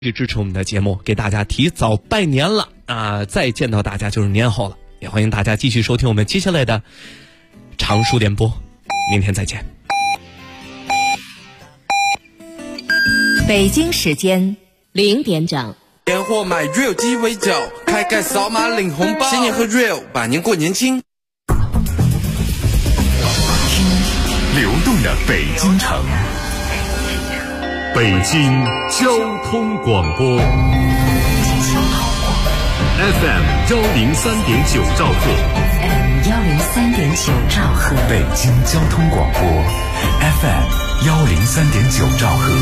支持我们的节目，给大家提早拜年了啊！再见到大家就是年后了，也欢迎大家继续收听我们接下来的常书联播，明天再见。 北京时间0点整， 年货买 real 鸡尾酒，开盖扫码领红包，新年喝 real， 百年过年轻。 听流动的北京城。北京交通广播 FM 103.9兆赫， FM 103.9兆赫， 北京交通广播 FM 103.9兆赫。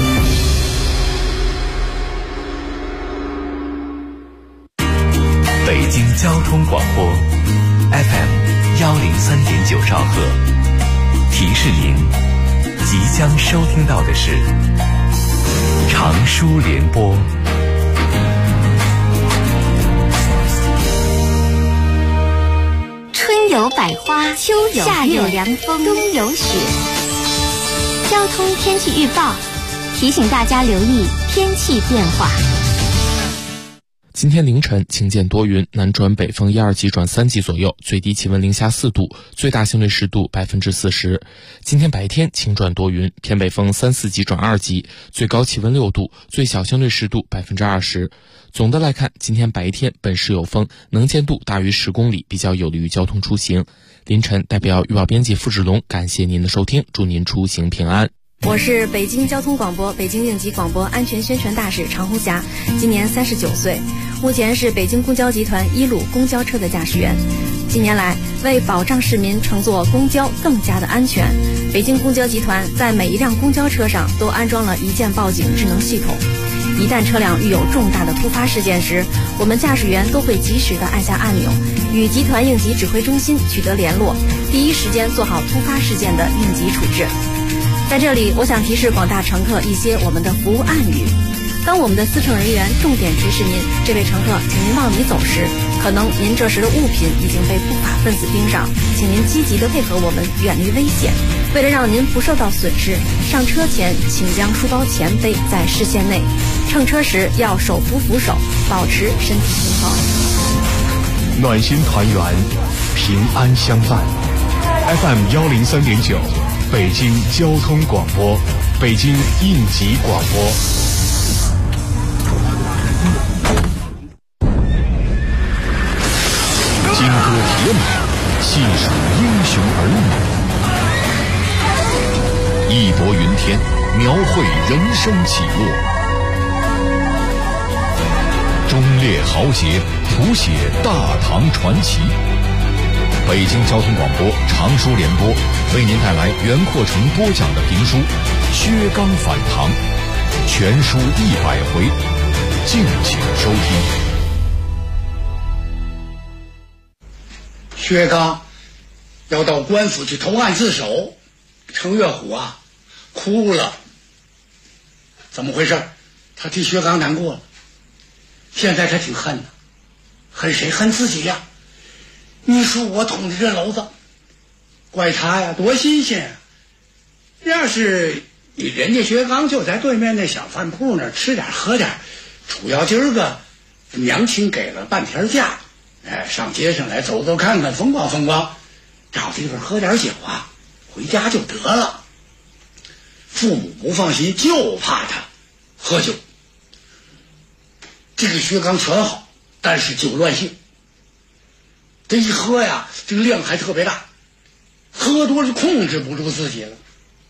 北京交通广播 FM 103.9兆赫，提示您即将收听到的是常书联播。 春有百花，秋有夏有凉风，冬有雪。交通天气预报提醒大家留意天气变化。 今天凌晨晴间多云，南转北风1、2级转3级左右，最低气温零下4度，最大相对湿度40%。今天白天晴转多云，偏北风3、4级转2级，最高气温6度，最小相对湿度20%。总的来看，今天白天本市有风，能见度大于10公里，比较有利于交通出行。凌晨代表预报编辑付志龙，感谢您的收听，祝您出行平安。 我是北京交通广播北京应急广播安全宣传大使常红霞，今年39岁，目前是北京公交集团1路公交车的驾驶员。近年来，为保障市民乘坐公交更加的安全，北京公交集团在每一辆公交车上都安装了一键报警智能系统。一旦车辆遇有重大的突发事件时，我们驾驶员都会及时的按下按钮，与集团应急指挥中心取得联络，第一时间做好突发事件的应急处置。在这里，我想提示广大乘客一些我们的服务暗语。当我们的司乘人员重点提示您这位乘客请您往里走时，可能您这时的物品已经被不法分子盯上，请您积极的配合我们，远离危险。为了让您不受到损失，上车前请将书包前背在视线内，乘车时要手扶扶手，保持身体平衡。 暖心团圆，平安相伴。 FM 103.9，北京交通广播，北京应急广播。金戈铁马，细数英雄儿女，义薄云天，描绘人生起落。忠烈豪杰，谱写大唐传奇。北京交通广播常书联播为您带来袁阔成播讲的评书《薛刚反唐》，全书100回，敬请收听。 薛刚要到官府去投案自首，程月虎啊哭了。怎么回事？他替薛刚难过了。现在他挺恨的，恨谁？恨自己呀。你说我捅的这篓子，怪他呀，多新鲜啊！要是人家薛刚就在对面那小饭铺那儿吃点喝点，主要今儿个娘亲给了半天假，上街上来走走看看，风光风光，找地方喝点酒啊，回家就得了。父母不放心，就怕他喝酒。这个薛刚全好，但是酒乱性。这一喝呀，这个量还特别大，喝多了控制不住自己了。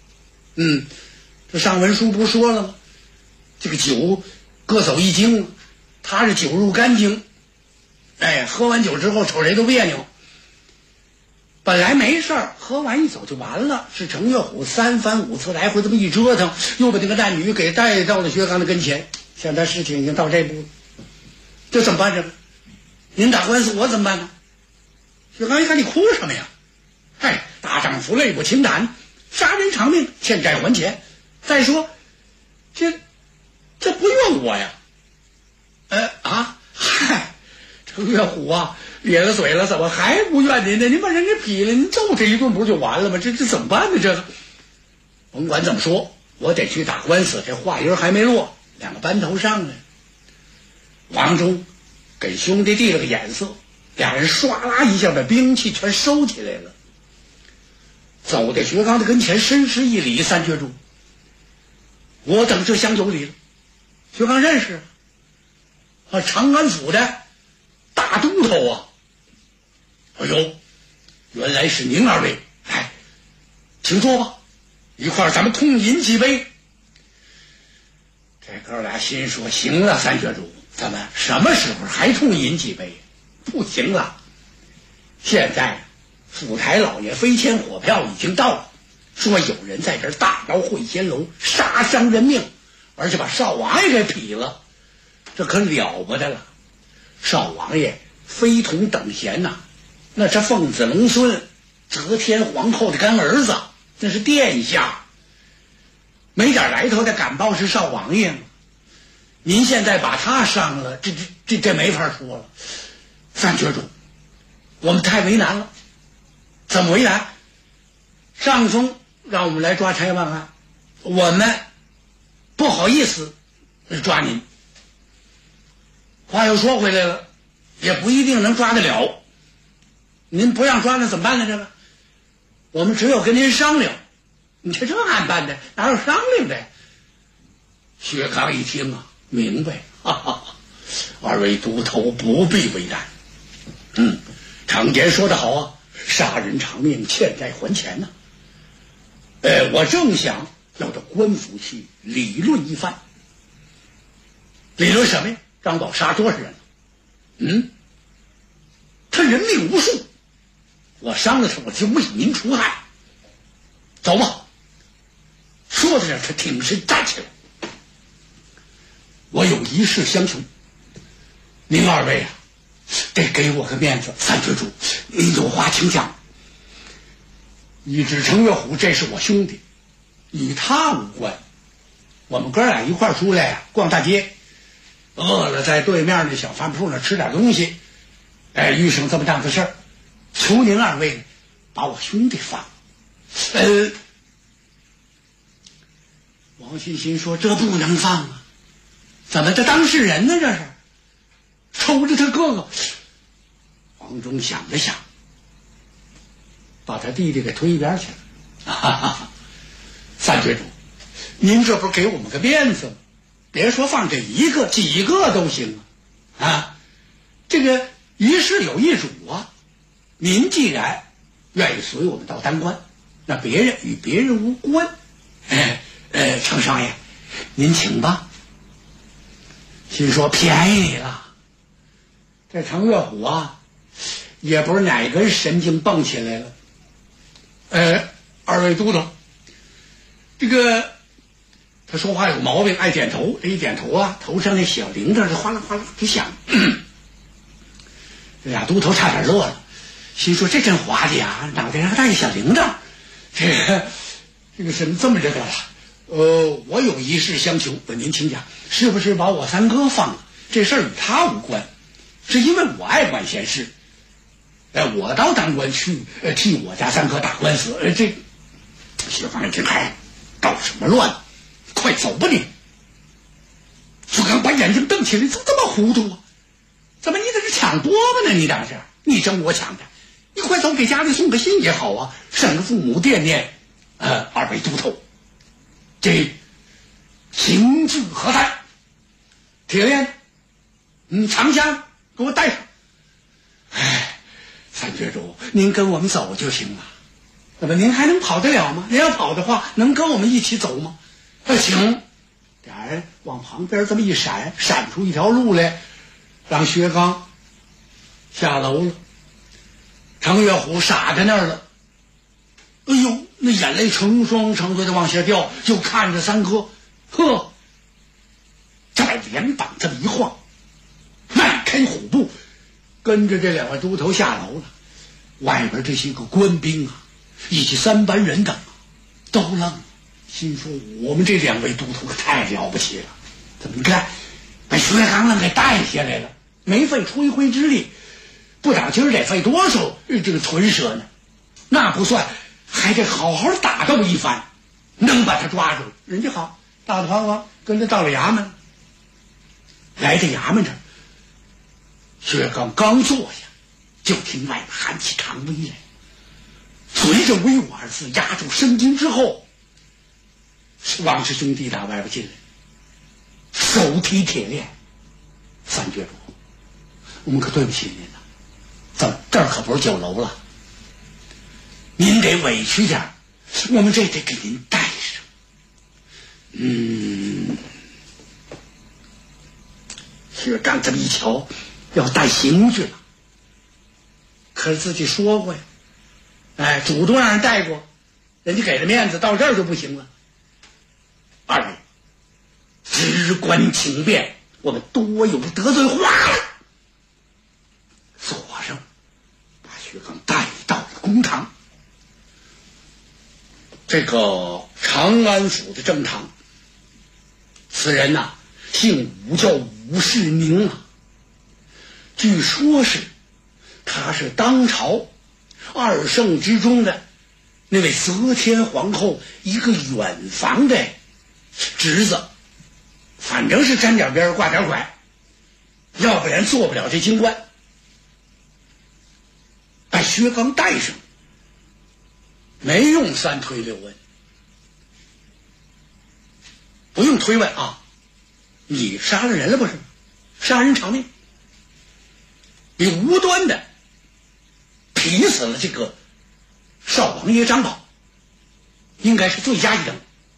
这上文书不说了吗？这个酒各走一经了，他是酒入肝经。喝完酒之后瞅谁都别扭。本来没事儿，喝完一走就完了，是程月虎3番5次来回这么一折腾，又把这个男女给带到了薛刚的跟前。现在事情已经到这步了，这怎么办？这个您打官司，我怎么办呢？薛刚一看，你哭什么呀？大丈夫泪不轻弹，杀人偿命，欠债还钱。再说，这不怨我呀。程月虎啊，咧了嘴了，怎么还不怨您呢？您把人给劈了，您揍这一顿不就完了吗？这怎么办呢？这个甭管怎么说，我得去打官司。这话音还没落，两个班头上来， 王忠给兄弟递了个眼色，俩人唰啦一下把兵器全收起来了，走在薛刚的跟前，深施一礼：“三绝主，我等这厢有礼了。”薛刚认识啊，长安府的大都头啊！哎呦，原来是您二位，来，请坐吧，一块儿咱们痛饮几杯。这哥俩心说：行了，三绝主，咱们什么时候还痛饮几杯？不行了，现在府台老爷飞迁火票已经到了，说有人在这儿大摇会仙楼，杀伤人命，而且把少王爷给劈了，这可了不得了。少王爷非同等闲呐，那是凤子龙孙则天皇后的干儿子，那是殿下，没点来头的敢报是少王爷吗？您现在把他伤了，这没法说了。三绝主，我们太为难了。怎么为难？上峰让我们来抓差办案，我们不好意思抓您。话又说回来了，也不一定能抓得了。您不让抓那怎么办呢？这个我们只有跟您商量。你这案办的哪有商量的？薛刚一听啊，明白，哈哈，二位都头不必为难。常言说得好啊，杀人偿命，欠债还钱呢。我正想要到官府去理论一番。理论什么呀？张宝杀多少人了？他人命无数，我伤了他，我就为民除害。走吧。说到这儿，他挺身站起来。我有一事相求，您二位啊，得给我个面子。三绝主，您有话请讲。一指程月虎，这是我兄弟，与他无关。我们哥俩一块出来逛大街，饿了在对面那小饭铺那吃点东西，遇上这么档子事儿，求您二位把我兄弟放。王欣欣说：“这不能放啊，怎么这当事人呢？这是抽着他哥哥。”王忠想了想，把他弟弟给推一边去了。三绝主，您这不是给我们个面子吗？别说放这一个，几个都行啊！这个一事有一主啊。您既然愿意随我们到丹关，那别人与别人无关。程少爷，您请吧。心说便宜了，这程月虎啊，也不是哪根神经蹦起来了。二位都头，这个他说话有毛病，爱点头。这一点头啊，头上那小铃铛就哗啦哗啦就响。这俩都头差点乐了，心说这真滑稽啊，脑袋上带个小铃铛，这个怎么这么这个了？我有一事相求，您请讲，是不是把我三哥放了？这事儿与他无关，是因为我爱管闲事。我到当官去，替我家三哥打官司。这薛刚一听，捣什么乱？快走吧你！薛刚把眼睛瞪起来，怎么这么糊涂啊？怎么你在这抢饽饽呢？你当是你争我抢的？你快走，给家里送个信也好啊，省得父母惦念。二位都头，这情字何在？铁链，长枪给我带上。三绝主，您跟我们走就行了。那么您还能跑得了吗？您要跑的话，能跟我们一起走吗？行。俩人往旁边这么一闪，闪出一条路来，让薛刚下楼了。程月虎傻在那儿了。哎呦，那眼泪成双成对的往下掉，就看着三哥，这把连膀这么一晃，迈开虎步，跟着这两位都头下楼了。外边这些个官兵啊，以及三班人等都愣了，心说我们这两位都头可太了不起了，怎么你看把薛刚给带下来了，没费吹灰之力，不打今儿得费多少这个唇舌呢？那不算，还得好好打斗一番，能把他抓住。人家好大大方方跟着到了衙门，来到衙门这儿， 薛刚刚坐下，就听外面喊起长威来。随着威武二字压住声音之后，王氏兄弟打外边进来，手提铁链。三绝主，我们可对不起您了，这儿可不是酒楼了，您得委屈点，我们这得给您带上。薛刚这么一瞧，要带刑去了，可是自己说过呀，主动让人带过，人家给了面子，到这儿就不行了。二位只管请便，我们多有得罪话了。锁上，把薛刚带到了公堂。这个长安府的正堂，此人呐，姓武，叫武世宁啊。据说是他是当朝二圣之中的那位则天皇后一个远房的侄子，反正是沾点边挂点拐，要不然做不了这京官。把薛刚带上，没用三推六问，不用推问啊，你杀了人了不是？杀人偿命，你无端的劈死了这个少王爷张宝，应该是罪加一等。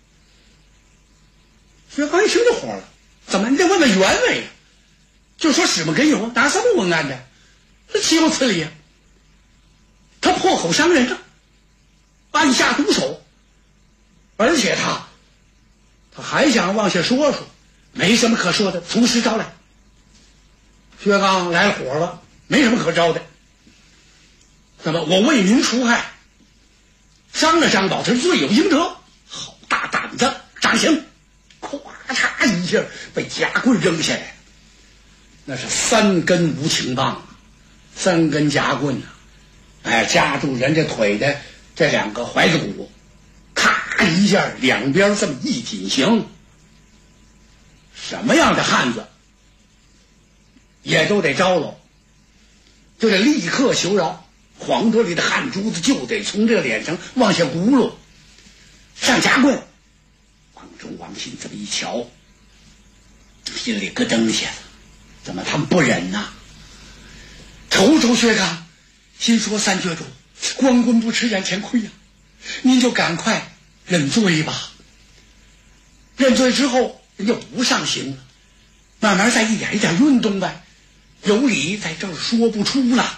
薛刚一听就火了，怎么你得问问原委啊？就说使么根由，哪这么文案的？这岂有此理啊！他破口伤人了，按下毒手，而且他还想往下说说，没什么可说的，从实招来。薛刚来了火了，没什么可招的。那么我为民除害，伤了张宝，这罪有应得，好大胆子，掌刑！咵嚓一下被夹棍扔下来，那是3根无情棒，3根夹棍夹住人家腿的这2个踝子骨，咔一下两边这么一紧刑，什么样的汉子也都得招了，就得立刻求饶，黄德里的汗珠子就得从这个脸上往下轱辘，上夹棍。王忠、王信这么一瞧，心里咯噔一下子，怎么他们不忍呐？瞅瞅薛刚，心说三绝主，光棍不吃眼前亏呀，您就赶快认罪吧。认罪之后，人家不上刑了，慢慢再一点一点运动呗。有理在这儿说不出了。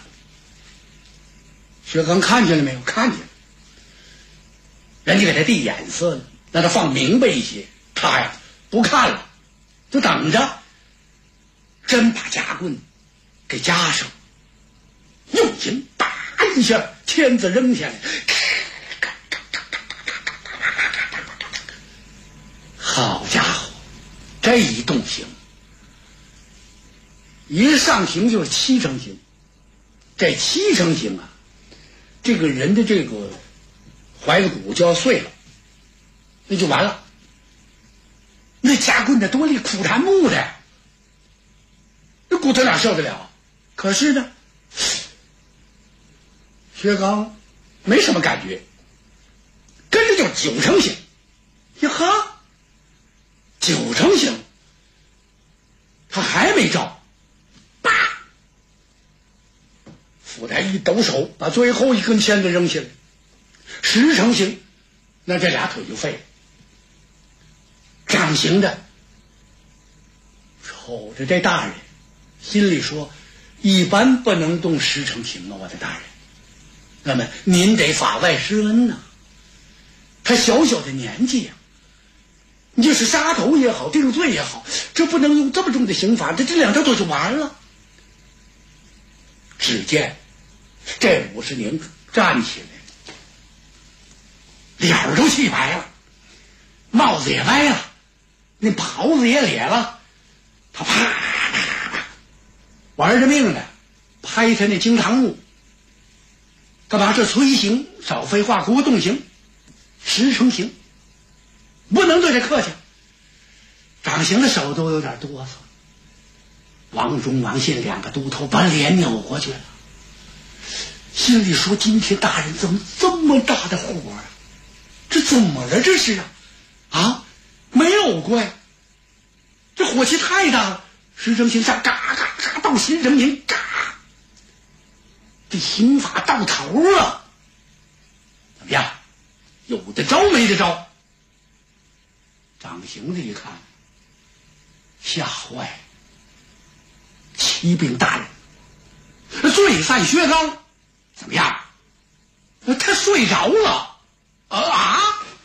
薛刚看见了没有？看见了。人家给他递眼色呢，让他放明白一些。他呀不看了，就等着。真把夹棍给夹上，用劲打一下，签子扔下来，好家伙，这一动刑，一上刑就是7成刑。这7成刑啊，这个人的这个踝子骨就要碎了，那就完了。那夹棍的多利苦檀木的，这骨头哪受得了？可是呢，薛刚没什么感觉，跟着就9成刑。呀哈，9成刑，他还没招，叭！府台一抖手，把最后一根签子扔下来。10成刑，那这俩腿就废了。掌刑的瞅着这大人，心里说：一般不能动10成刑啊，我的大人。那么您得法外施恩呐。他小小的年纪呀，你就是杀头也好，定罪也好，这不能用这么重的刑罚，这2条腿就完了。只见这武士宁站起来，脸儿都气白了，帽子也歪了，那袍子也咧了，他啪啪啪玩着命的拍他那惊堂木，干嘛？这催刑，少废话，给我动刑，10成刑，不能对他客气。掌刑的手都有点哆嗦。 王忠、王信两个都头把脸扭过去了，心里说：今天大人怎么这么大的火啊？这怎么了？这是啊，没有怪，这火气太大了。石正行下嘎嘎嘎到新人民，嘎，这刑法到头了。怎么样？有的招没得招？张行子一看，吓坏了。启禀大人，罪犯薛刚怎么样？他睡着了啊！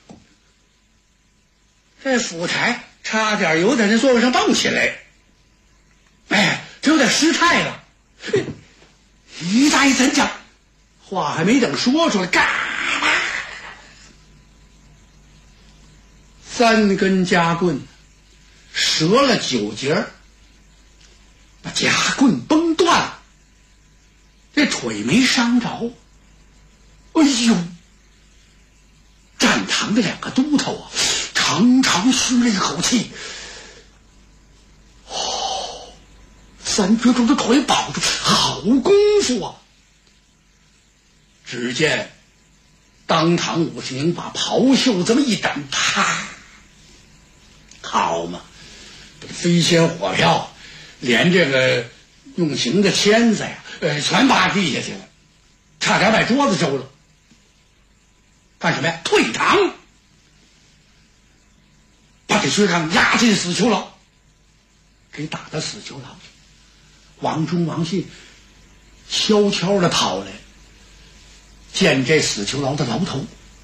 这府差差点有点在座位上蹦起来，哎，这有点失态了。一大一怎讲？话还没等说出来，嘎啦，3根夹棍折了9节，把夹棍崩断了，这腿没伤着。哎呦！站堂的两个都头啊，长长吁了一口气。哦，三绝种的腿保住，好功夫啊！只见当堂武士宁把袍袖这么一掸，啪！好嘛，这飞仙火票，连这个用刑的签子呀，全扒地下去了，差点把桌子周了。干什么呀？退堂，把这薛刚押进死囚牢，给打到死囚牢去。王忠、王信悄悄的跑来见这死囚牢的牢头。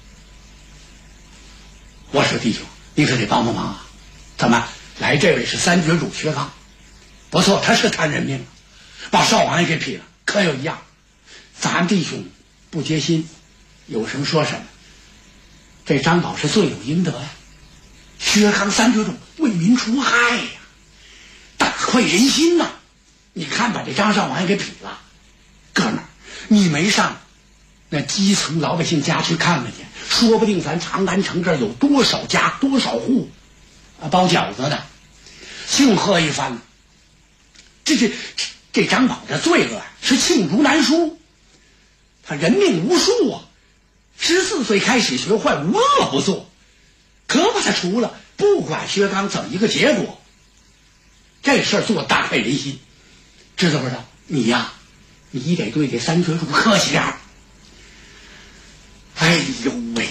我说弟兄，你可得帮帮忙啊！怎么来？这位是3绝主薛刚，不错，他是贪人命，把少王爷给劈了。可有一样，咱弟兄不结心，有什么说什么。这张宝是罪有应得呀，薛刚3绝主为民除害呀，大快人心呐！你看把这张少王爷给劈了，哥们儿，你没上那基层老百姓家去看看去，说不定咱长安城这儿有多少家多少户包饺子的，庆贺一番。这张宝这罪恶是罄竹难书，他人命无数啊！14岁开始学坏，无恶不作，可把他除了，不管薛刚怎么一个结果，这事儿做大快人心，知道不知道？你呀，你得对这3绝主客气点儿。哎呦喂！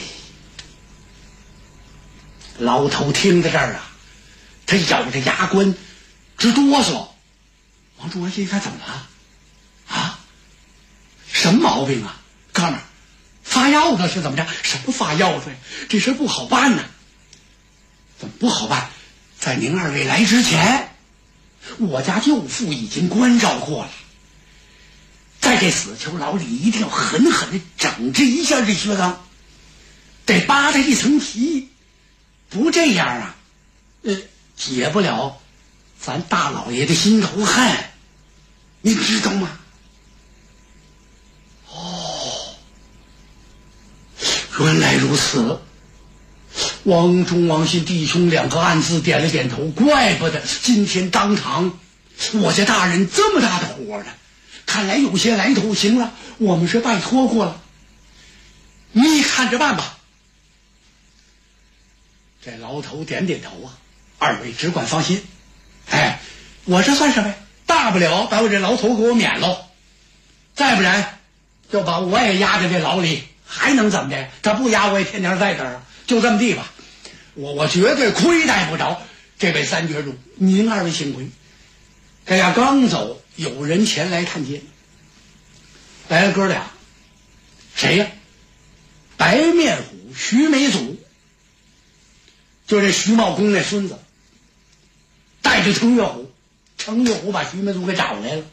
老头听在这儿啊，他咬着牙关直哆嗦。王忠、王信一看，怎么了？啊？什么毛病啊，哥们儿？发药的是怎么着？什么发药的？这事不好办呢。怎么不好办？在您2位来之前，我家舅父已经关照过了，在这死囚牢里一定要狠狠的整治一下这薛刚，得扒他一层皮，不这样啊，解不了咱大老爷的心头恨，你知道吗？原来如此，王忠、王信弟兄两个暗自点了点头，怪不得今天当场我家大人这么大的火呢，看来有些来头。行了，我们是拜托过了，你看着办吧。这牢头点点头啊，2位只管放心。哎，我这算什么呀？大不了把我这牢头给我免喽，再不然就把我也压在这牢里。还能怎么的？他不压我也天天在这儿，就这么地吧。我绝对亏待不着这位3绝主，您2位幸亏。这俩刚走，有人前来探监，来了哥俩，谁呀？白面虎徐美祖，就这徐茂公那孙子，带着程月虎，程月虎把徐美祖给找来了。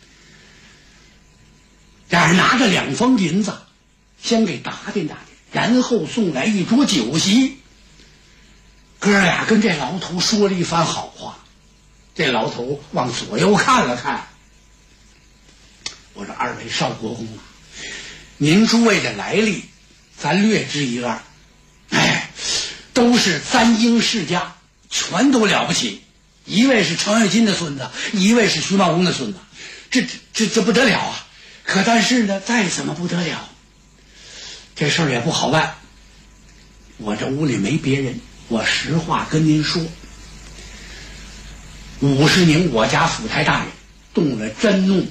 俩人拿着2方银子。先给打点，然后送来一桌酒席。哥俩跟这牢头说了一番好话，这牢头往左右看了看，我说2位少国公啊，您诸位的来历咱略知一二，哎，都是3英世家，全都了不起， 一位是程咬金的孙子，一位是徐茂公的孙子，这不得了啊！可但是呢，再怎么不得了，这事儿也不好办。我这屋里没别人，我实话跟您说，50宁我家府台大人动了真怒了。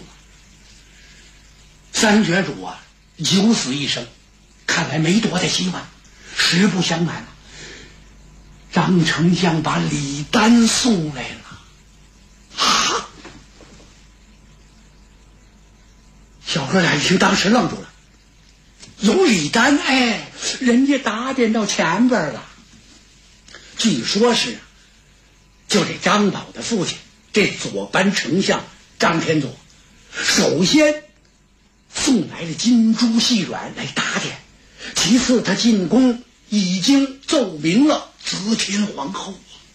三绝主啊，九死一生，看来没多大希望。实不相瞒，张丞相把李丹送来了。啊！小哥俩一听，当时愣住了。有李丹，哎，人家打点到前边了。据说是，就这张宝的父亲，这左班丞相张天佐，首先送来了金珠细软来打点，其次他进宫已经奏明了慈天皇后。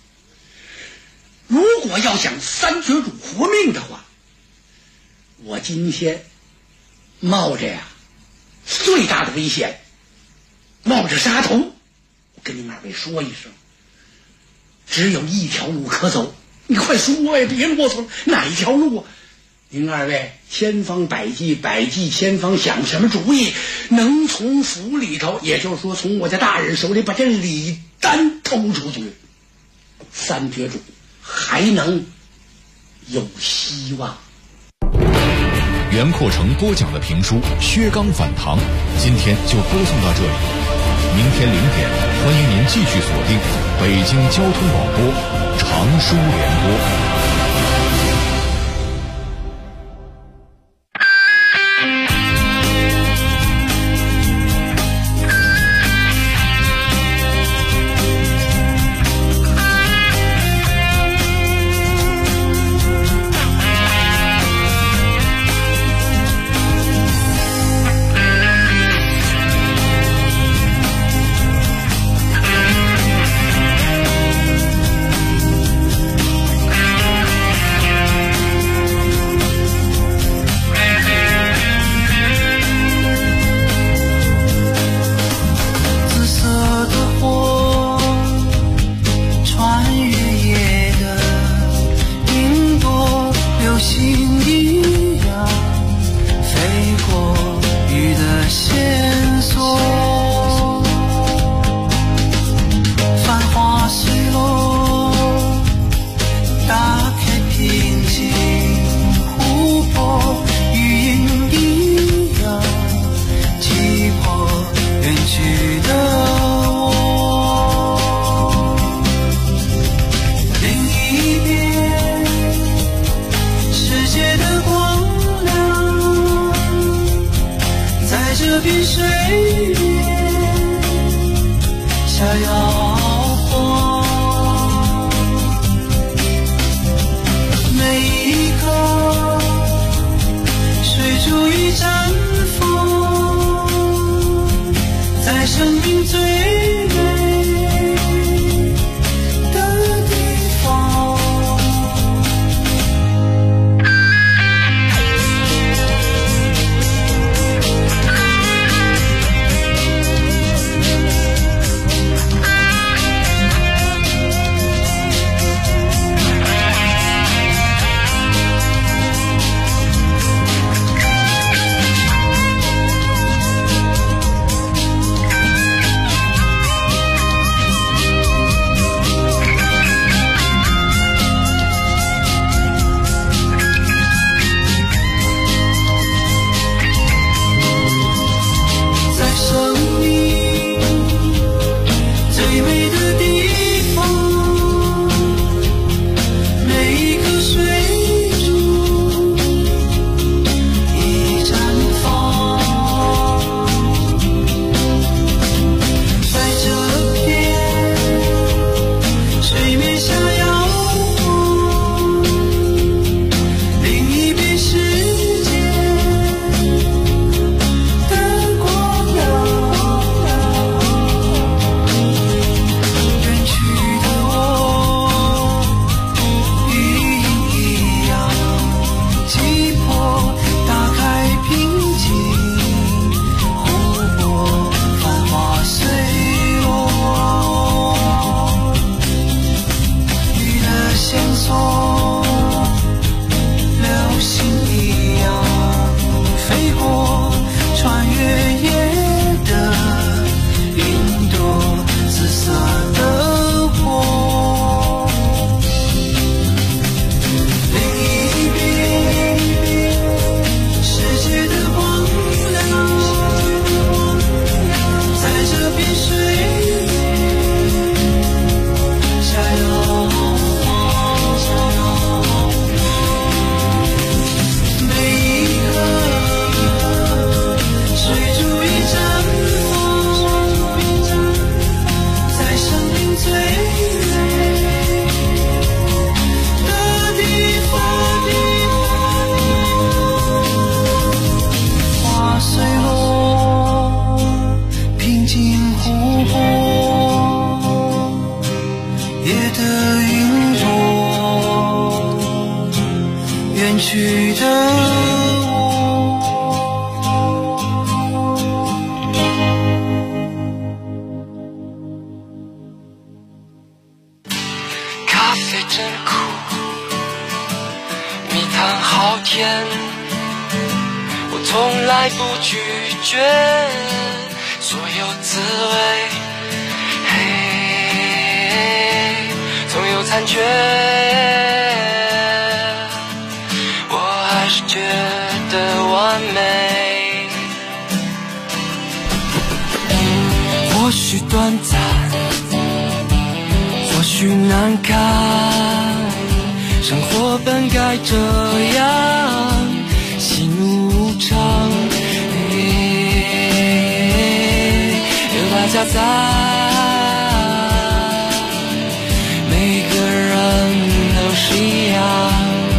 如果要想三绝主活命的话，我今天冒着最大的危险，冒着杀头，我跟您二位说一声，只有一条路可走。你快说呀，别啰嗦了，哪一条路啊？您二位千方百计，百计千方，想什么主意，能从府里头，也就是说从我家大人手里把这李丹偷出去，三绝主还能有希望。 袁阔成播讲的评书《薛刚反唐》，今天就播送到这里。明天0点，欢迎您继续锁定北京交通广播常书联播。 远去的咖啡真苦，蜜糖好甜，我从来不拒绝所有滋味，总有残缺，我还是觉得完美。或许短暂，或许难堪，生活本该这样，喜怒无常，有大家在，每个人都是一样。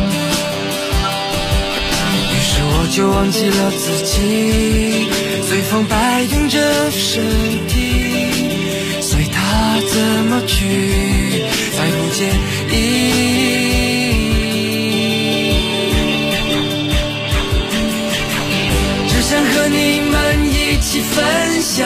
于是我就忘记了自己，随风摆动着身体，随它怎么去，再不介意。只想和你们一起分享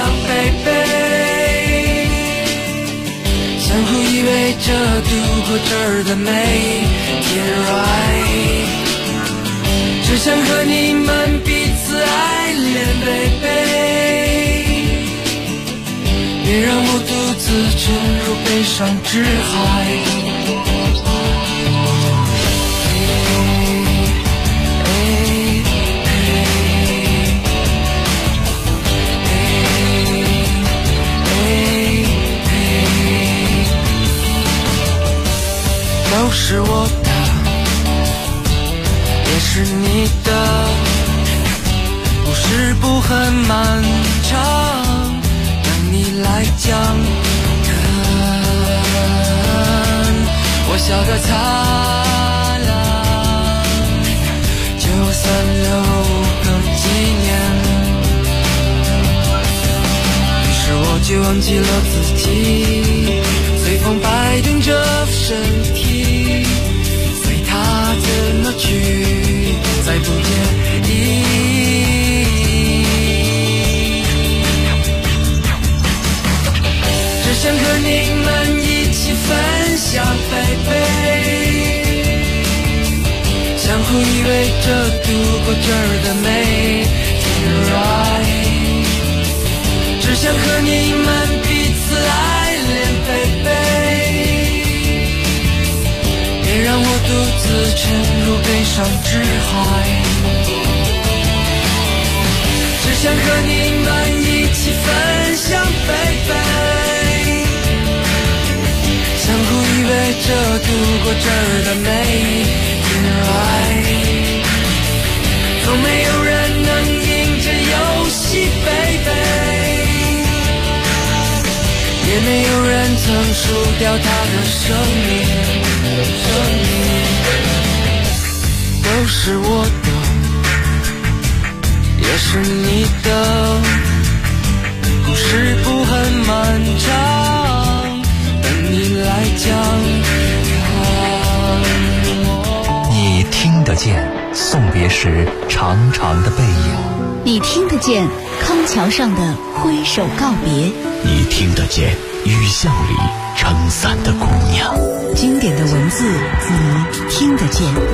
baby，相互依偎着度过这儿的每天 right， 只想和你们彼此爱恋 baby， 别让我独自沉入悲伤之海。都是我的，也是你的，故事不很漫长，等你来讲。我笑得灿烂，就算留个纪念。于是我就忘记了自己，随风摆动着身体，随它怎么去，再不介意。只想和你们一起分享baby，相互依偎着度过这儿的每天 right， 只想和你们彼此爱恋baby， 别让我独自沉入悲伤之海，只想和你们一起分享baby， 相互依偎着度过这儿的每天 right， 总没有人能赢这游戏 baby， 也没有人曾输掉他的生命，都是我的，也是你的，故事不很漫长，等你来讲。 你听得见送别时长长的背影， 你听得见康桥上的挥手告别， 你听得见雨巷里撑伞的姑娘。 经典的文字，你听得见。